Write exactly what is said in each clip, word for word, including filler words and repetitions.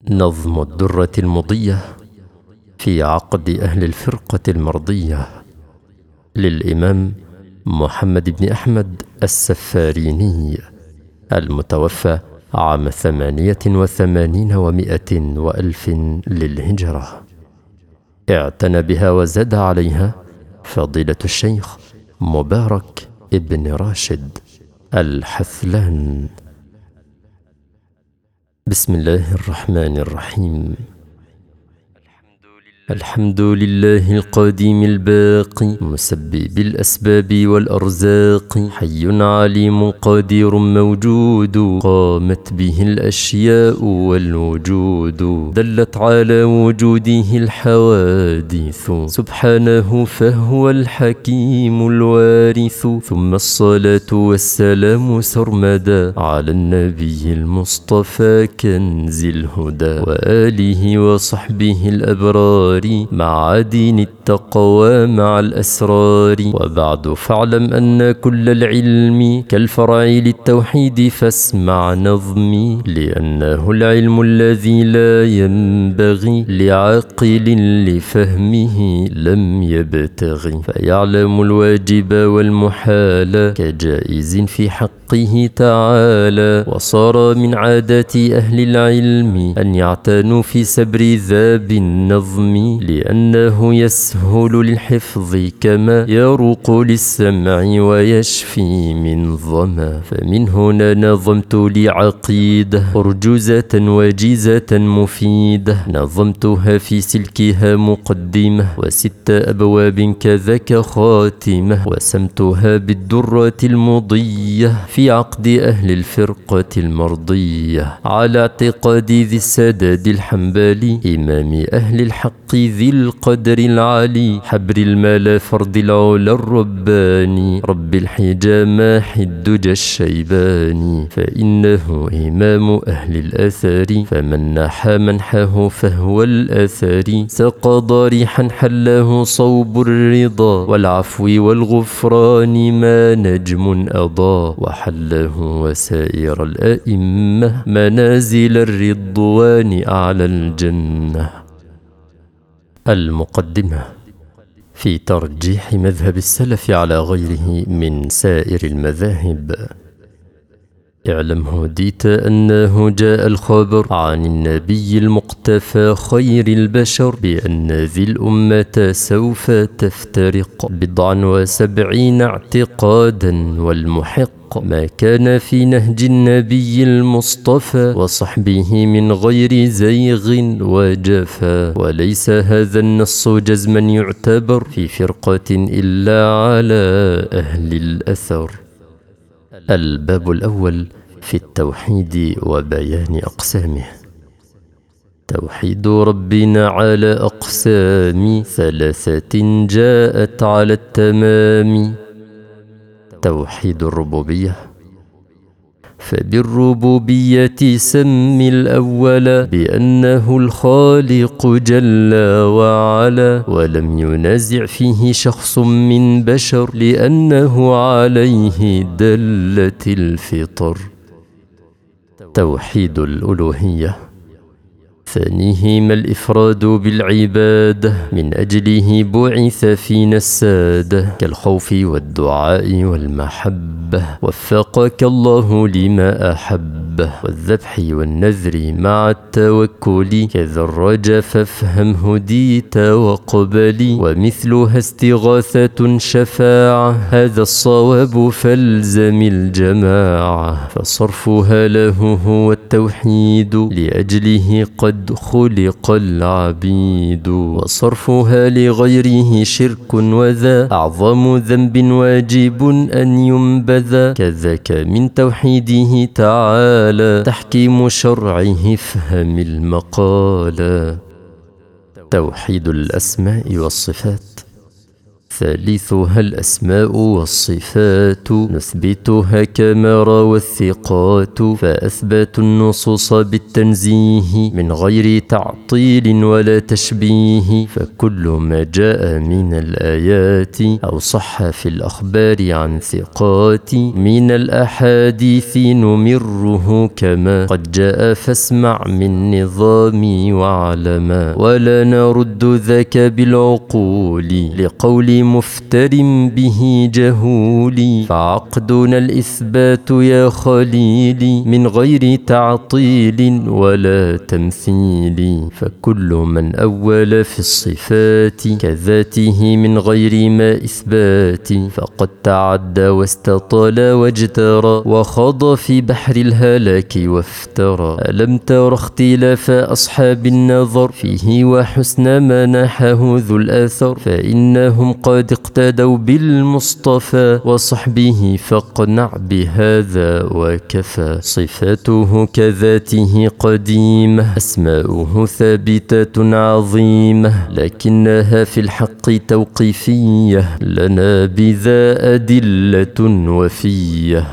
نظم الدرة المضية في عقد أهل الفرقة المرضية للإمام محمد بن أحمد السفاريني المتوفى عام ثمانية وثمانين ومائة وألف للهجرة. اعتنى بها وزاد عليها فضيلة الشيخ مبارك ابن راشد الحثلان. بسم الله الرحمن الرحيم. الحمد لله القديم الباقي مسبب الأسباب والأرزاق، حي عليم قدير موجود، قامت به الأشياء والوجود، دلت على وجوده الحوادث سبحانه فهو الحكيم الوارث. ثم الصلاة والسلام سرمدا على النبي المصطفى كنز الهدى، وآله وصحبه الأبرار مع دين التقوى مع الأسرار. وبعد فاعلم أن كل العلم كالفرع للتوحيد، فاسمع نظمي لأنه العلم الذي لا ينبغي لعاقل لفهمه لم يبتغي، فيعلم الواجب والمحال كجائز في حقه تعالى. وصار من عادات أهل العلم أن يعتنوا في سبر ذاب النظم، لأنه يسهل للحفظ كما يروق للسمع ويشفي من ظما. فمن هنا نظمت لي عقيدة أرجوزة وجيزة مفيدة، نظمتها في سلكها مقدمة وست أبواب كذاك خاتمة، وسمتها بالدرة المضية في عقد أهل الفرقة المرضية، على اعتقاد ذي السداد الحنبلي إمام أهل الحق ذي القدر العالي، حبر الملا فرد العلا الرباني، رب الحجى ماحي الدجى الشيباني. فإنه إمام أهل الأثر، فمن نحى منحه فهو الأثر، سقى ضريحا حله صوب الرضا، والعفو والغفران ما نجم أضاء، وحله وسائر الأئمة منازل الرضوان أعلى الجنة. المقدمة في ترجيح مذهب السلف على غيره من سائر المذاهب. اعلم هديت أنه جاء الخبر عن النبي المقتفى خير البشر بأن ذي الأمة سوف تفترق بضعا وسبعين اعتقادا، والمحق ما كان في نهج النبي المصطفى وصحبه من غير زيغ وجفا. وليس هذا النص جزما يعتبر في فرقة إلا على أهل الأثر. الباب الأول في التوحيد وبيان أقسامه. توحيد ربنا على أقسام ثلاثة جاءت على التمام. توحيد الربوبية، فبالربوبية سم الأول بأنه الخالق جل وعلا، ولم ينازع فيه شخص من بشر لأنه عليه دلت الفطر. توحيد الألوهية، ثانيهما الإفراد بالعبادة، من أجله بعث فينا السادة، كالخوف والدعاء والمحبة، وفقك الله لما أحبه، والذبح والنذر مع التوكل، كذا الرجا فافهم هديت وقبلي، ومثلها استغاثة شفاعة، هذا الصواب فالزم الجماعة، فصرفها له هو التوحيد، لأجله قد خلق العبيد، وصرفها لغيره شرك، وذا أعظم ذنب واجب أن ينبذ، كذاك من توحيده تعالى تحكيم شرعه افهم المقال. توحيد الأسماء والصفات، ثالثها الأسماء والصفات نثبتها كما روى الثقات، فأثبتوا النصوص بالتنزيه من غير تعطيل ولا تشبيه، فكل ما جاء من الآيات أو صح في الأخبار عن ثقات من الأحاديث نمره كما قد جاء، فاسمع من نظامي وعلما، ولا نرد ذاك بالعقول لقول مفتر به جهول، فعقدنا الإثبات يا خليلي من غير تعطيل ولا تمثيل، فكل من أول في الصفات كذاته من غير ما إثبات فقد تعدى واستطال واجترى وخاض في بحر الهلاك وافترى. ألم تر اختلاف أصحاب النظر فيه وحسن ما نحاه ذو الأثر، فإنهم قد اقتدوا بالمصطفى وصحبه فاقنع بهذا وكفى. صفاته كذاته قديمة أسماؤه ثابتة عظيمة، لكنها في الحق توقيفية لنا بذا أدلة وفية.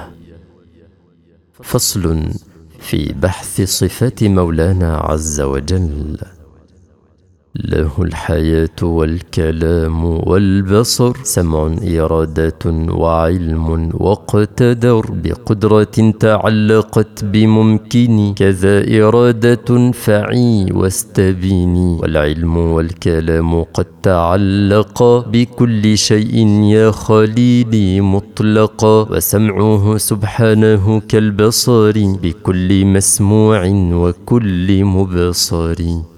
فصل في بحث صفات مولانا عز وجل. له الحياة والكلام والبصر، سمع إرادة وعلم واقتدر، بقدرة تعلقت بممكن كذا إرادة فعي واستبيني، والعلم والكلام قد تعلقا بكل شيء يا خليلي مطلقا، وسمعه سبحانه كالبصر بكل مسموع وكل مبصر.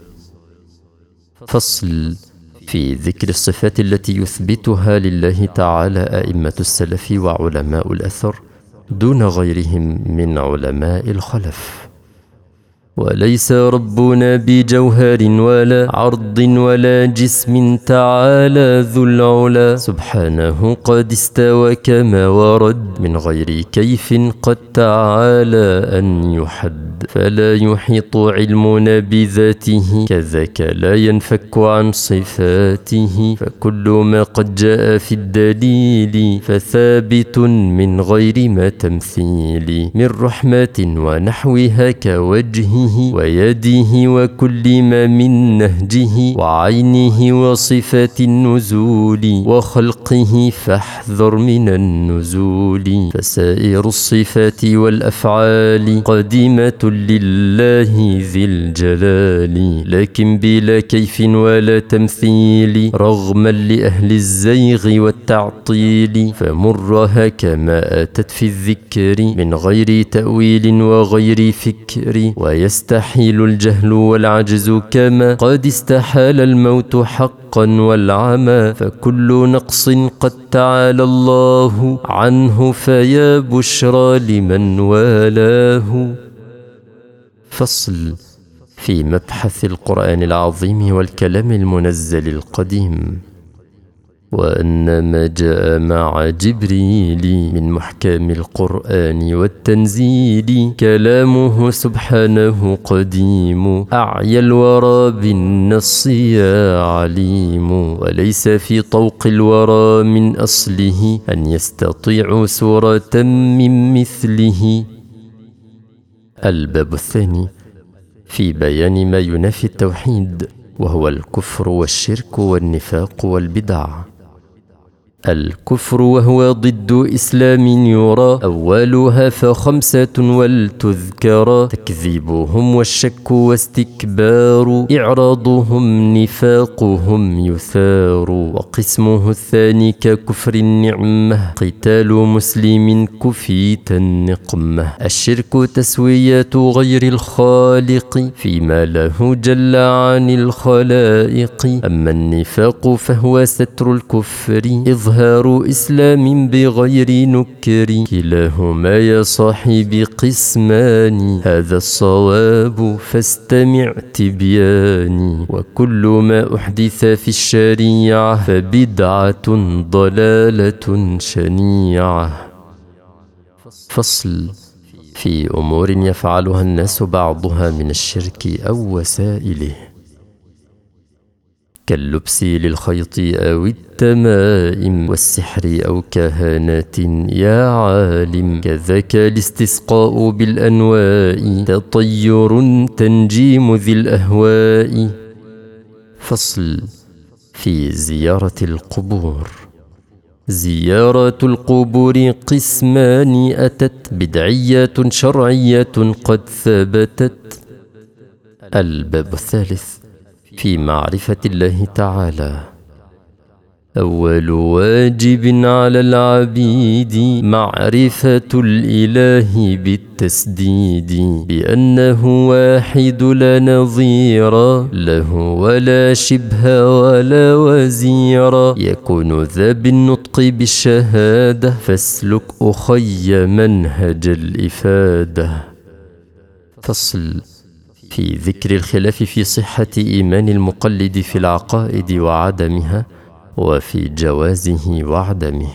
فصل في ذكر الصفات التي يثبتها لله تعالى أئمة السلف وعلماء الأثر دون غيرهم من علماء الخلف. وليس ربنا بجوهر ولا عرض ولا جسم تعالى ذو العلا، سبحانه قد استوى كما ورد من غير كيف قد تعالى أن يحد، فلا يحيط علمنا بذاته كذاك لا ينفك عن صفاته، فكل ما قد جاء في الدليل فثابت من غير ما تمثيل، من رحمة ونحوها كوجهه ويده وكل ما من نهجه وعينه وصفات النزول وخلقه فاحذر من النزول، فسائر الصفات والأفعال قديمة لله ذي الجلال، لكن بلا كيف ولا تمثيل رغما لأهل الزيغ والتعطيل، فمرها كما أتت في الذكر من غير تأويل وغير فكر، ويستحيل الجهل والعجز كما قد استحال الموت حقا والعمى، فكل نقص قد تعالى الله عنه فيا بشرى لمن والاه. فصل في مبحث القرآن العظيم والكلام المنزل القديم. وأن ما جاء مع جبريل من محكام القرآن والتنزيل كلامه سبحانه قديم، أعيا الورى بالنص يا عليم، وليس في طوق الورى من أصله أن يستطيع سورة من مثله. الباب الثاني في بيان ما ينافي التوحيد، وهو الكفر والشرك والنفاق والبدع. الكفر وهو ضد إسلام يرى أولها فخمسة ولتذكر، تكذيبهم والشك واستكبار، إعراضهم نفاقهم يثار، وقسمه الثاني ككفر النعمة قتال مسلم كفيت النقمة، الشرك تسوية غير الخالق فيما له جل عن الخلائق، أما النفاق فهو ستر الكفر إظهار إسلام بغير نكر، كلاهما يا صاحبي قسمان هذا الصواب فاستمع تبياني، وكل ما أحدث في الشريعة فبدعة ضلالة شنيعة. فصل في أمور يفعلها الناس بعضها من الشرك أو وسائله. كاللبس للخيط أو التمائم والسحر أو كهانات يا عالم. كذاك الاستسقاء بالأنواء تطير تنجيم ذي الأهواء. فصل في زيارة القبور. زيارة القبور قسمان أتت، بدعية شرعية قد ثبتت. الباب الثالث في معرفة الله تعالى. أول واجب على العبيد معرفة الإله بالتسديد، بأنه واحد لا نظير له ولا شبه ولا وزير. يكون ذا بالنطق بالشهادة، فاسلك أخي منهج الإفادة. فصل في ذكر الخلاف في صحة إيمان المقلد في العقائد وعدمها، وفي جوازه وعدمه.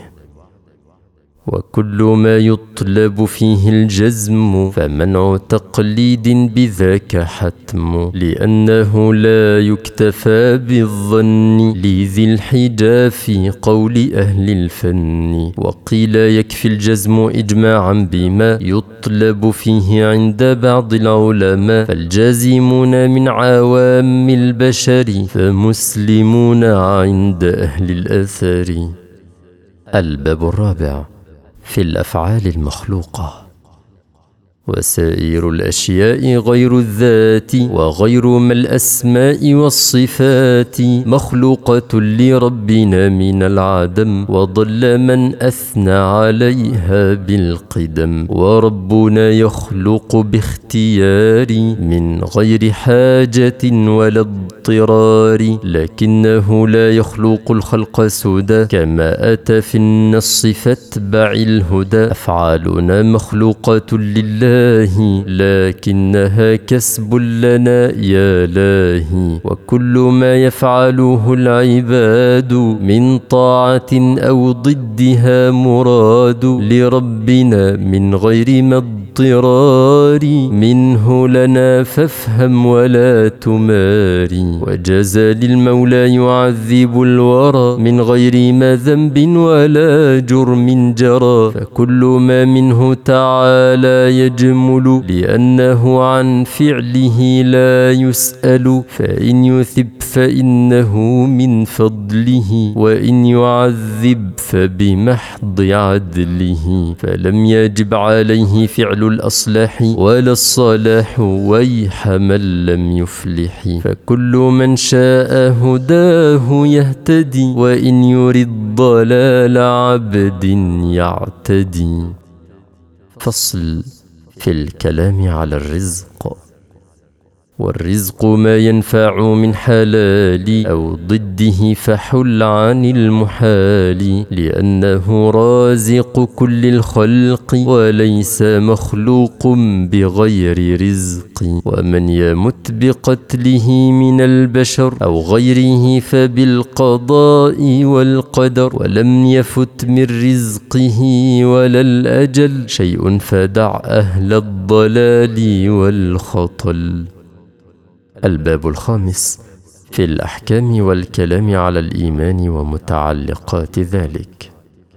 وكل ما يطلب فيه الجزم فمنع تقليد بذاك حتم، لأنه لا يكتفى بالظن لذي الحجة في قول أهل الفن. وقيل يكفي الجزم إجماعا بما يطلب فيه عند بعض العلماء، فالجازمون من عوام البشر فمسلمون عند أهل الأثر. الباب الرابع في الأفعال المخلوقة. وسائر الأشياء غير الذات وغير ما الأسماء والصفات مخلوقة لربنا من العدم، وضل من أثنى عليها بالقدم. وربنا يخلق باختيار من غير حاجة ولا اضطرار، لكنه لا يخلق الخلق سدى كما أتى في النص فاتبع الهدى. أفعالنا مخلوقة لله لكنها كسب لنا يا لاهي. وكل ما يفعله العباد من طاعة أو ضدها مراد لربنا من غير ما اضطرار منه لنا، فافهم ولا تماري. وجزى للمولى يعذب الورى من غير ما ذنب ولا جرم جرى، فكل ما منه تعالى يجمل لأنه عن فعله لا يسأل. فإن يثب فإنه من فضله، وإن يعذب فبمحض عدله. فلم يجب عليه فعل الأصلاح ولا الصلاح، ويح من لم يفلح. فكل من شاء هداه يهتدي، وإن يرد ضلال عبد يعتدي. فصل في الكلام على الرزق. والرزق ما ينفع من حلال أو ضده فحل عن المحال، لأنه رازق كل الخلق وليس مخلوق بغير رزق. ومن يمت بقتله من البشر أو غيره فبالقضاء والقدر، ولم يفت من رزقه ولا الأجل شيء فدع أهل الضلال والخطل. الباب الخامس في الأحكام والكلام على الإيمان ومتعلقات ذلك.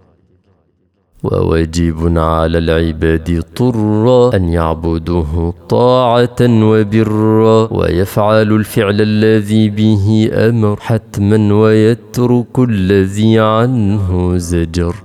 وواجب على العباد طرا أن يعبدوه طاعة وبرا، ويفعل الفعل الذي به أمر حتما، ويترك الذي عنه زجر.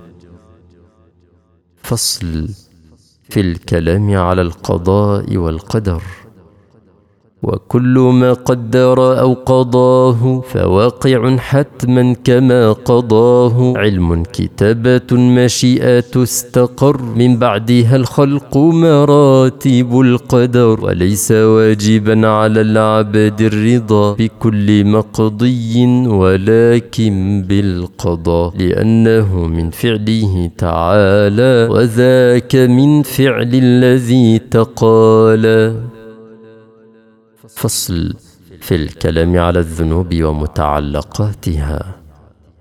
فصل في الكلام على القضاء والقدر. وكل ما قدر أو قضاه فواقع حتما كما قضاه. علم كتابة مشيئة استقر، من بعدها الخلق مراتب القدر. وليس واجبا على العبد الرضا بكل مقضي، ولكن بالقضاء، لأنه من فعله تعالى، وذاك من فعل الذي تقالى. فصل في الكلام على الذنوب ومتعلقاتها.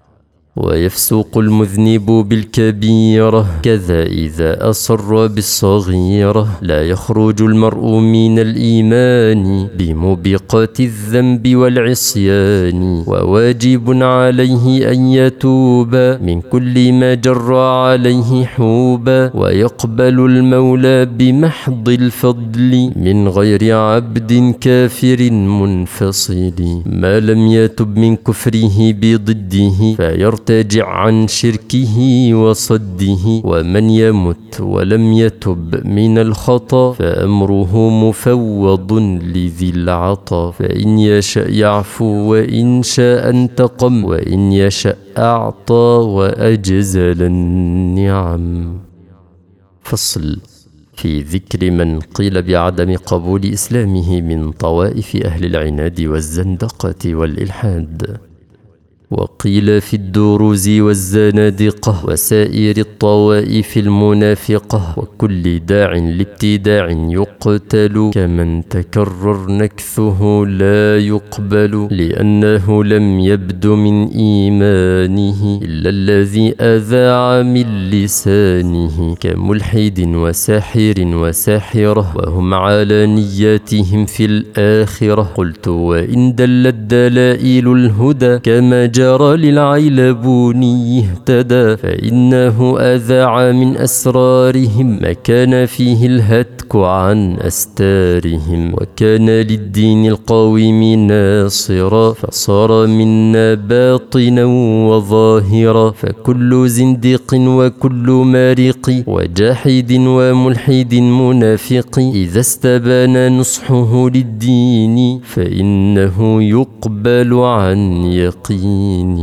ويفسوق المذنب بالكبيرة، كذا إذا أصر بالصغيرة. لا يخرج المرء من الإيمان بموبقات الذنب والعصيان، وواجب عليه أن يتوب من كل ما جر عليه حوبا، ويقبل المولى بمحض الفضل من غير عبد كافر منفصل، ما لم يتب من كفره بضده فيرتد يرتجع عن شركه وصده. ومن يمت ولم يتب من الخطأ فأمره مفوض لذي العطا، فإن يشأ يعفو وإن شاء انتقم، وإن يشأ أعطى وأجزل النعم. فصل في ذكر من قيل بعدم قبول إسلامه من طوائف أهل العناد والزندقة والإلحاد، وقيل في الدروز والزنادقة وسائر الطوائف المنافقة، وكل داع لابتداع يقتل، كمن تكرر نكثه لا يقبل، لأنه لم يبد من إيمانه إلا الذي أذاع من لسانه، كملحد وساحر وساحرة، وهم على نياتهم في الآخرة. قلت وإن دلت دلائل الهدى كما جرى للعيلبوني اهتدى، فإنه أذاع من أسرارهم ما كان فيه الهتك عن أستارهم، وكان للدين القويم ناصرا، فصار منا باطنا وظاهرا. فكل زنديق وكل مارق وجاحد وملحد منافق إذا استبان نصحه للدين فإنه يقبل عن يقين.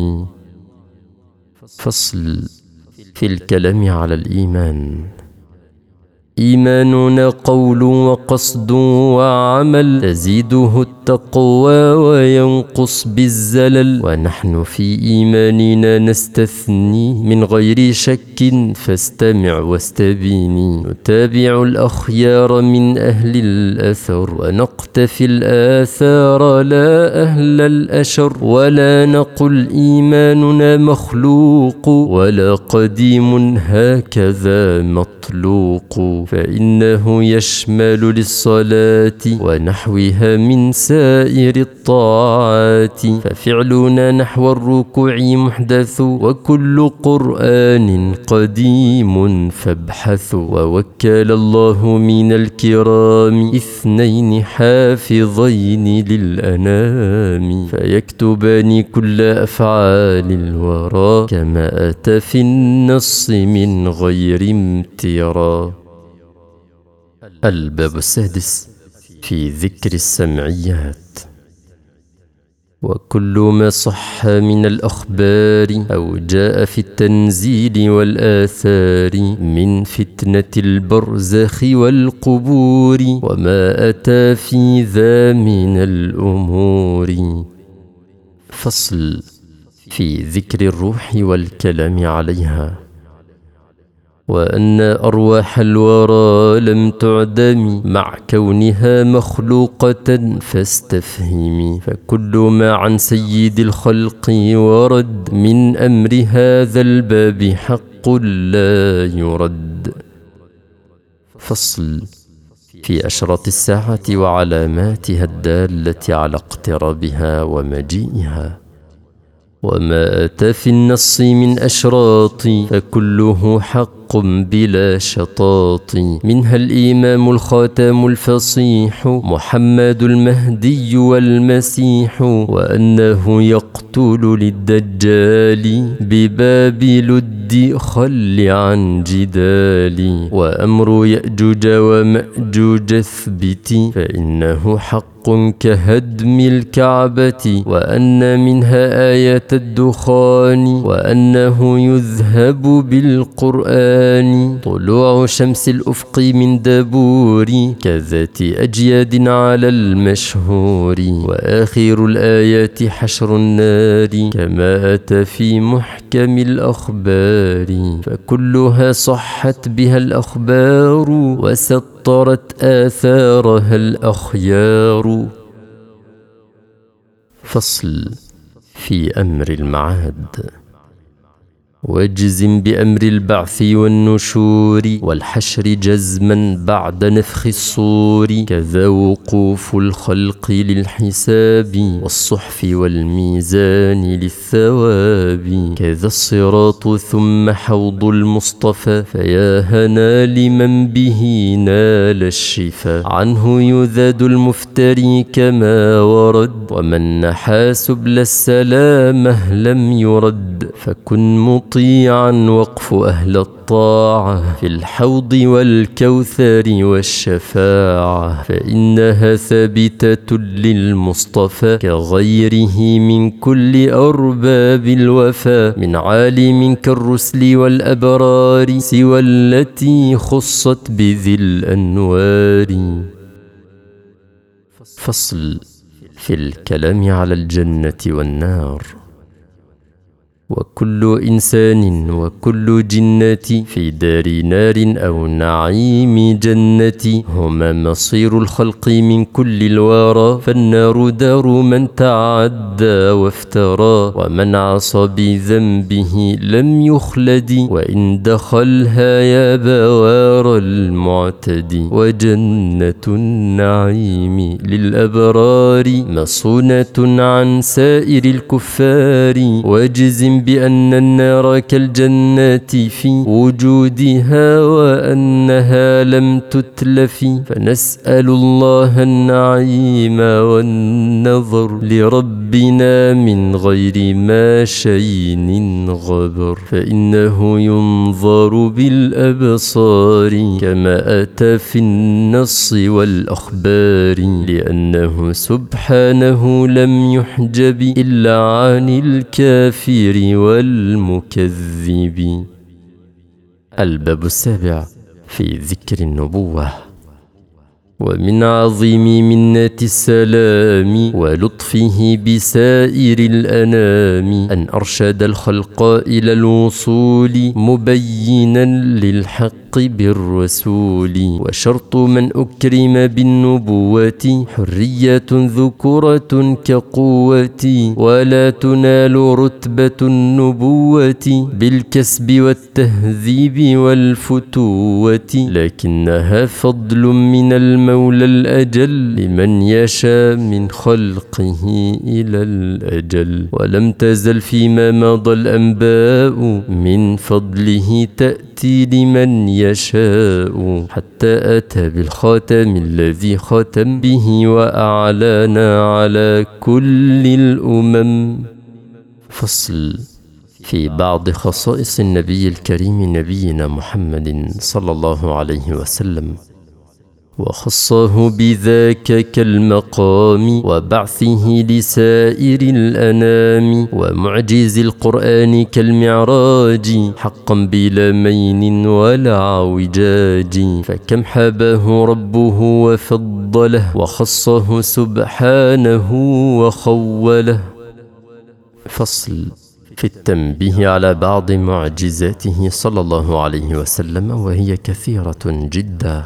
فصل في الكلام على الإيمان. إيماننا قول وقصد وعمل، تزيده التقوى وينقص بالزلل، ونحن في إيماننا نستثني من غير شك، فاستمع واستبيني. نتابع الأخيار من أهل الأثر، ونقتفي الآثار لا أهل الأشر، ولا نقل إيماننا مخلوق ولا قديم هكذا مطلوق، فإنه يشمل للصلاة ونحوها من سائر الطاعات. ففعلنا نحو الركوع محدث، وكل قرآن قديم فابحثوا. ووكل الله من الكرام اثنين حافظين للأنام، فيكتبان كل أفعال الورى كما أتى في النص من غير امترا. الباب السادس في ذكر السمعيات. وكل ما صح من الأخبار أو جاء في التنزيل والآثار من فتنة البرزخ والقبور، وما أتى في ذا من الأمور. فصل في ذكر الروح والكلام عليها. وأن أرواح الورى لم تعدم مع كونها مخلوقة فاستفهمي، فكل ما عن سيد الخلق ورد من أمر هذا الباب حق لا يرد. فصل في أشراط الساعة وعلاماتها الدالة على اقترابها ومجيئها. وما أتى في النص من أشراط فكله حق بلا شطاط، منها الإمام الخاتم الفصيح محمد المهدي والمسيح، وأنه يقتل للدجال بباب لد خل عن جدال، وأمر يأجوج ومأجوج اثبت فإنه حق كهدم الكعبة، وأن منها آية الدخان، وأنه يذهب بالقرآن طلوع شمس الأفق من دبور كذات أجياد على المشهور، وآخر الآيات حشر النار كما أتى في محكم الأخبار، فكلها صحت بها الأخبار وسطرت آثارها الأخيار. فصل في أمر المعاد. واجزم بأمر البعث والنشور والحشر جزما بعد نفخ الصور، كذا وقوف الخلق للحساب والصحف والميزان للثواب، كذا الصراط ثم حوض المصطفى، فيا هنا لمن به نال الشفا، عنه يذاد المفتري كما ورد، ومن نحى سبل السلامة لم يرد، فكن مطيعا وقف أهل الطاعة في الحوض والكوثر والشفاعة، فإنها ثابتة للمصطفى كغيره من كل أرباب الوفا، من عالم كالرسل والأبرار سوى التي خصت بذي الأنوار. فصل في الكلام على الجنة والنار. وكل إنسان وكل جنة في دار نار أو نعيم جنة، هما مصير الخلق من كل الورى، فالنار دار من تعدى وافترى، ومن عصى بذنبه لم يخلد، وإن دخلها يا بوار المعتدي، وجنة النعيم للأبرار مصونة عن سائر الكفار، وجزم بأن النار كالجنة في وجودها وأنها لم تتلف، فنسأل الله النعيم والنظر لربنا من غير ما شين غبر، فإنه ينظر بالأبصار كما أتى في النص والأخبار، لأنه سبحانه لم يحجب إلا عن الكافر والمكذب. الباب السابع في ذكر النبوة. ومن عظيم منة السلام ولطفه بسائر الأنام أن أرشد الخلق إلى الوصول مبينا للحق بالرسول، وشرط من أكرم بالنبوة حرية ذكورة كقوة، ولا تنال رتبة النبوة بالكسب والتهذيب والفتوة، لكنها فضل من المولى الأجل لمن يشاء من خلقه إلى الأجل، ولم تزل فيما مضى الأنباء من فضله تأتي لمن يشاء، حتى أتى بالخاتم الذي ختم به وأعلانا على كل الأمم. فصل في بعض خصائص النبي الكريم نبينا محمد صلى الله عليه وسلم، وخصه بذاك كالمقام وبعثه لسائر الأنام، ومعجز القرآن كالمعراج حقا بلا مين ولا عوجاج، فكم حباه ربه وفضله وخصه سبحانه وخوله. فصل في التنبيه على بعض معجزاته صلى الله عليه وسلم، وهي كثيرة جدا.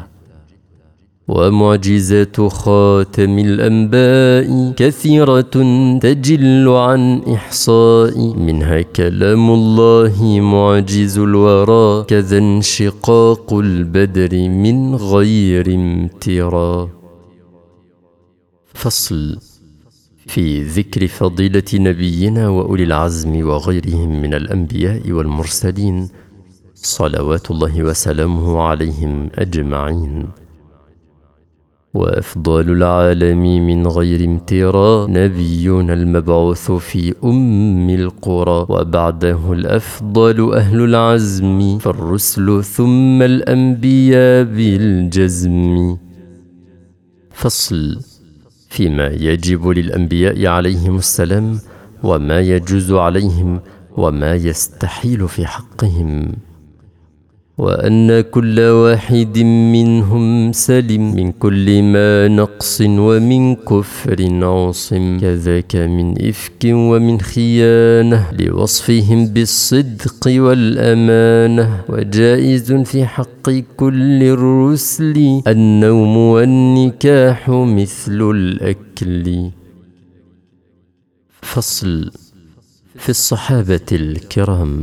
ومعجزات خاتم الأنباء كثيرة تجل عن إحصاء، منها كلام الله معجز الورى، كذا انشقاق البدر من غير امتراء. فصل في ذكر فضيلة نبينا وأولي العزم وغيرهم من الأنبياء والمرسلين صلوات الله وسلامه عليهم أجمعين. وأفضل العالم من غير امتراء نبينا المبعوث في أم القرى، وبعده الأفضل أهل العزم فالرسل ثم الأنبياء بالجزم. فصل فيما يجب للأنبياء عليهم السلام، وما يجوز عليهم وما يستحيل في حقهم، وأن كل واحد منهم سلم من كل ما نقص ومن كفر عاصم، كذاك من إفك ومن خيانة لوصفهم بالصدق والأمانة، وجائز في حق كل الرسل النوم والنكاح مثل الأكل. فصل في الصحابة الكرام.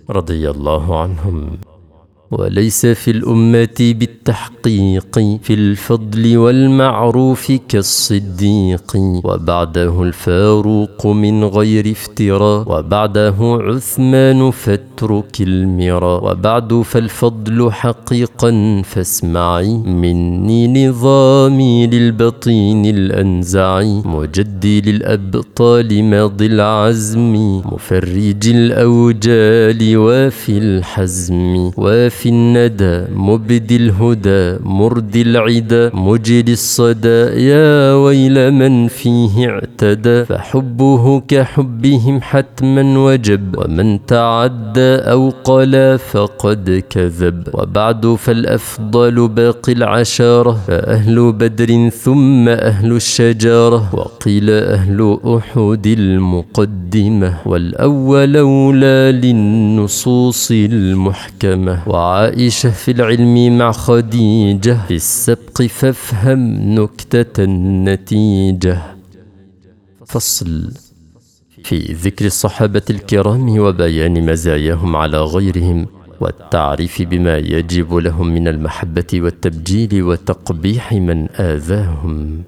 رضي الله عنهم. وليس في الأمة بالتحقيق في الفضل والمعروف كالصديق، وبعده الفاروق من غير افتراء، وبعده عثمان فاترك المرى. وبعد فالفضل حقيقا فاسمعي مني نظامي للبطين الأنزعي، مجدي للأبطال ماضي العزم، مفرج الأوجال وفي الحزم، وفي في الندى مبدي الهدى مردي العدا مجلي الصدى. يا ويل من فيه اعتدى، فحبه كحبهم حتما وجب، ومن تعدى أو قلا فقد كذب. وبعد فالأفضل باقي العشارة، فأهل بدر ثم أهل الشجارة، وقيل أهل أحد المقدمة، والأول أولى للنصوص المحكمة. وعائشة في العلم مع خديجة، في السبق فافهم نكتة النتيجة. فصل في ذكر الصحابة الكرام وبيان مزاياهم على غيرهم، والتعريف بما يجب لهم من المحبة والتبجيل وتقبيح من آذاهم.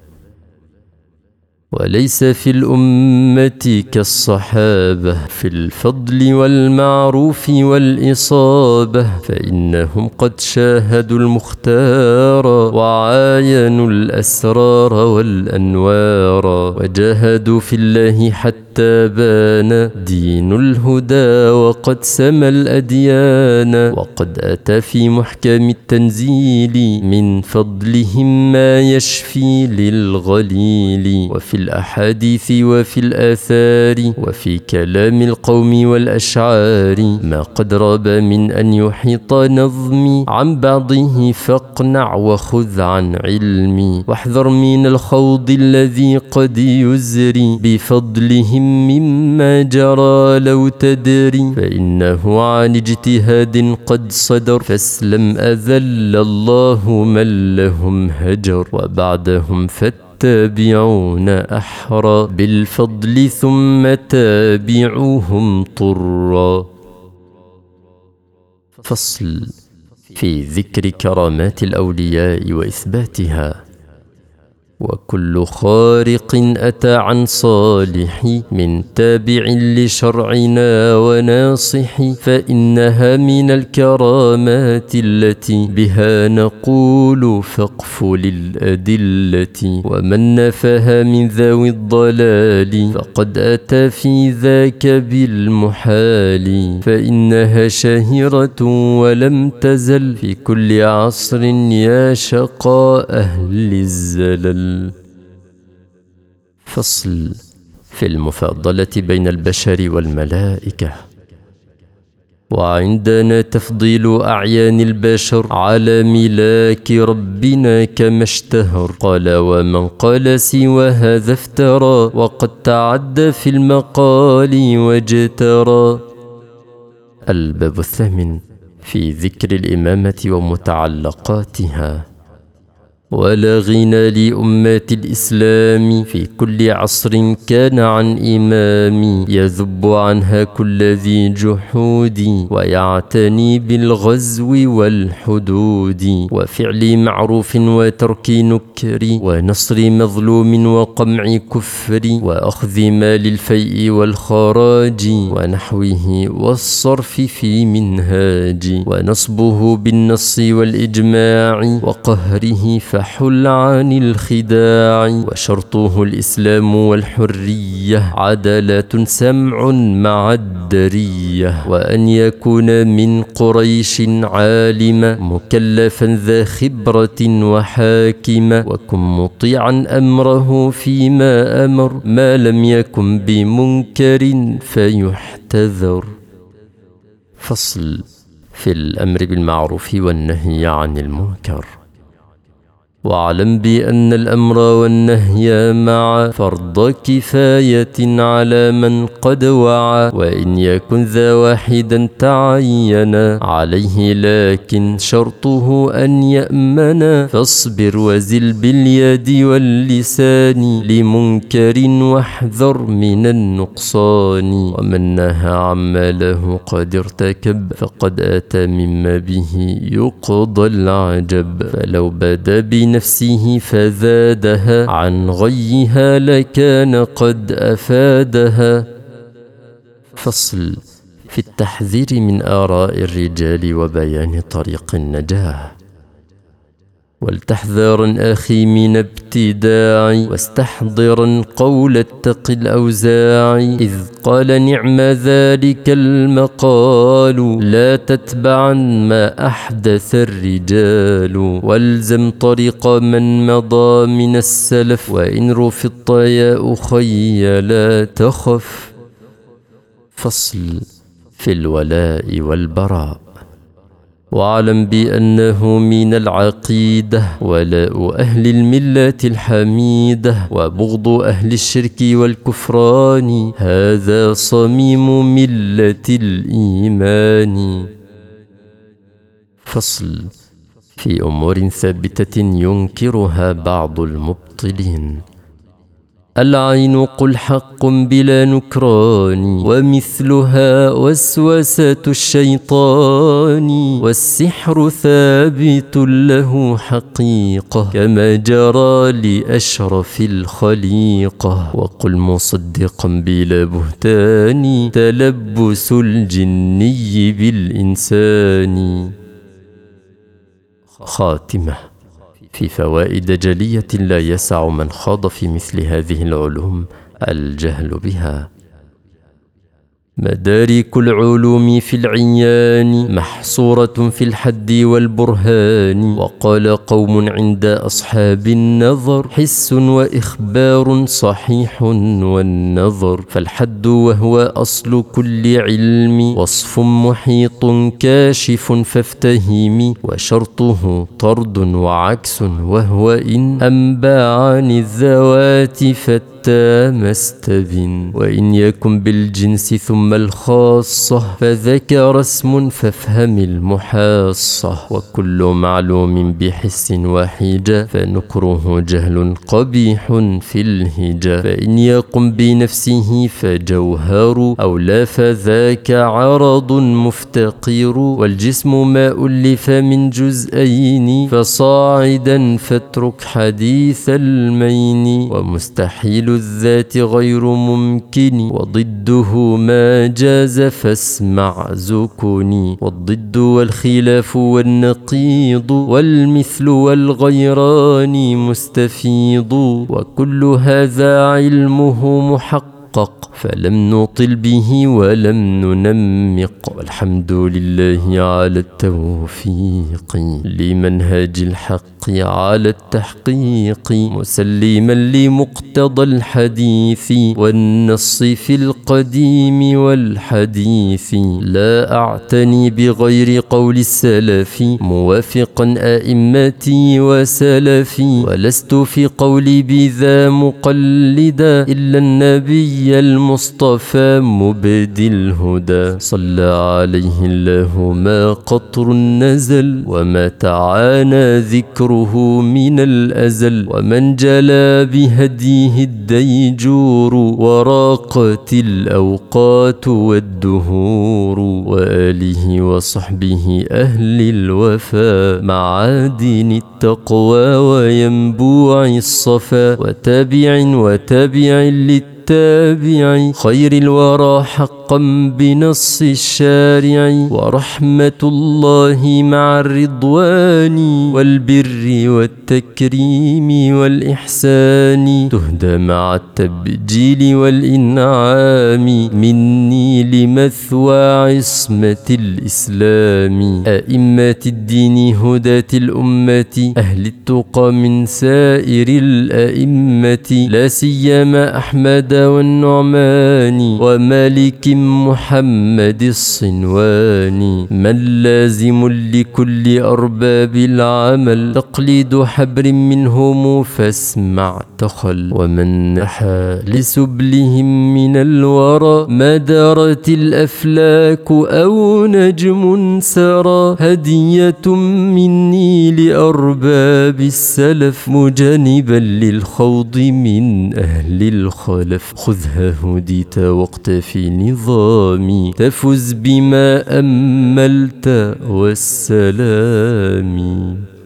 وليس في الأمة كالصحابة في الفضل والمعروف والإصابة، فإنهم قد شاهدوا المختار، وعاينوا الأسرار والأنوار، وجاهدوا في الله حتى بان دين الهدى، وقد سمى الأديان. وقد أتى في محكم التنزيل من فضلهم ما يشفي للغليل، وفي الأحاديث وفي الآثار، وفي كلام القوم والأشعار، ما قد راب من أن يحيط نظمي عن بعضه، فاقنع وخذ عن علمي، واحذر من الخوض الذي قد يزري بفضلهم مما جرى لو تدري، فإنه عن اجتهاد قد صدر، فاسلم أذل الله من لهم هجر. وبعدهم فت تابعون أحرى بالفضل ثم تابعوهم طرا. فصل في ذكر كرامات الأولياء وإثباتها. وكل خارق أتى عن صالح من تابع لشرعنا وناصح، فإنها من الكرامات التي بها نقول فاقف للأدلة. ومن نفاها من ذوي الضلال فقد أتى في ذاك بالمحال، فإنها شاهرة ولم تزل في كل عصر يا شقاء أهل الزلل. فصل في المفاضلة بين البشر والملائكة. وعندنا تفضيل أعيان البشر على ملاك ربنا كما اشتهر. قال ومن قال سوى هذا افترى، وقد تعدى في المقال واجترى. الباب الثامن في ذكر الإمامة ومتعلقاتها. ولا غنى لأمات الإسلام في كل عصر كان عن إمام، يذب عنها كل ذي جحود، ويعتني بالغزو والحدود، وفعل معروف وترك نكر، ونصر مظلوم وقمع كفر، وأخذ مال الفيء والخراج ونحوه، والصرف في منهاج، ونصبه بالنص والإجماع، وقهره فحل عن الخداع. وشرطه الإسلام والحرية، عدالة سمع مع الدرية، وأن يكون من قريش عالما مكلفا ذا خبرة وحاكما، وكن مطيعا أمره فيما أمر، ما لم يكن بمنكر فيحتذر. فصل في الأمر بالمعروف والنهي عن المنكر. واعلم بأن الأمر والنهي مع فرض كفاية على من قد وعى، وإن يكن ذا واحدا تعين عليه لكن شرطه أن يأمن. فاصبر وزل باليد واللسان لمنكر واحذر من النقصان، ومن نهى عما له قد ارتكب فقد أتى مما به يقضى العجب. فلو بدا بنفسه فزادها عن غيها لكان قد أفادها. فصل في التحذير من آراء الرجال وبيان طريق النجاة. ولتحذرا أخي من ابتداع، واستحضرا قول التقي الأوزاعي إذ قال نعم ذلك المقال، لا تتبعا ما أحدث الرجال، والزم طريق من مضى من السلف، وإن رفضت يا أخي لا تخف. فصل في الولاء والبراء. واعلم بأنه من العقيدة ولاء أهل الملة الحميدة وبغض أهل الشرك والكفران، هذا صميم ملة الإيمان. فصل في أمور ثابتة ينكرها بعض المبطلين. العين قل حق بلا نكران، ومثلها وسوسة الشيطان، والسحر ثابت له حقيقة كما جرى لأشرف الخليقة. وقل مصدقا بلا بهتان، تلبس الجني بالإنسان. خاتمة في فوائد جلية لا يسع من خاض في مثل هذه العلوم الجهل بها. مدارك العلوم في العيان محصورة في الحد والبرهان. وقال قوم عند أصحاب النظر حس وإخبار صحيح والنظر. فالحد وهو أصل كل علم، وصف محيط كاشف فافتهم، وشرطه طرد وعكس وهو إن أنبى عن الذوات فت مستبن. وإن يكن بالجنس ثم الخاصة فذكر اسم فافهم المحاصة. وكل معلوم بحس وحيجة فنكره جهل قبيح في الهجة. فإن يقم بنفسه فجوهر، أو لا فذاك عرض مفتقر. والجسم ما ألف من جزئين، فصاعدا فاترك حديث المين. ومستحيل الذات غير ممكن، وضده ما جاز فاسمع زكوني. والضد والخلاف والنقيض، والمثل والغيران مستفيض. وكل هذا علمه محقق، فلم نطل به ولم ننمق. والحمد لله على التوفيق لمنهج الحق على التحقيق، مسلما لمقتضى الحديث والنص في القديم والحديث. لا أعتني بغير قول السلف، موافقا أئمتي وسلفي. ولست في قولي بذا مقلدا، إلا النبي المصطفى مبدي الهدى. صلى عليه الله ما قطر نزل، وما تعانى ذكره من الأزل. ومن جلى بهديه الديجور، وراقت الأوقات والدهور. وآله وصحبه أهل الوفا، معادن التقوى وينبوع الصفا. وتابع وتابع للتابع خير الورى حقا بنص الشارع. ورحمة الله مع الرضوان والبر والتكريم والإحسان، تهدى مع التبجيل والإنعام مني لمثوى عصمة الإسلام. أئمة الدين هداة الأمة، أهل التقى من سائر الأئمة، لا سيما أحمد والنعمان ومالك محمد الصنواني من لازم لكل أرباب العمل تقليد حبر منهم فاسمع تخل ومن نحى لسبلهم من الورى ما دارت الأفلاك أو نجم سرى هدية مني لأرباب السلف مجانبا للخوض من أهل الخلف خذها هديت واقتفي نظامي تفز بما أملت والسلام.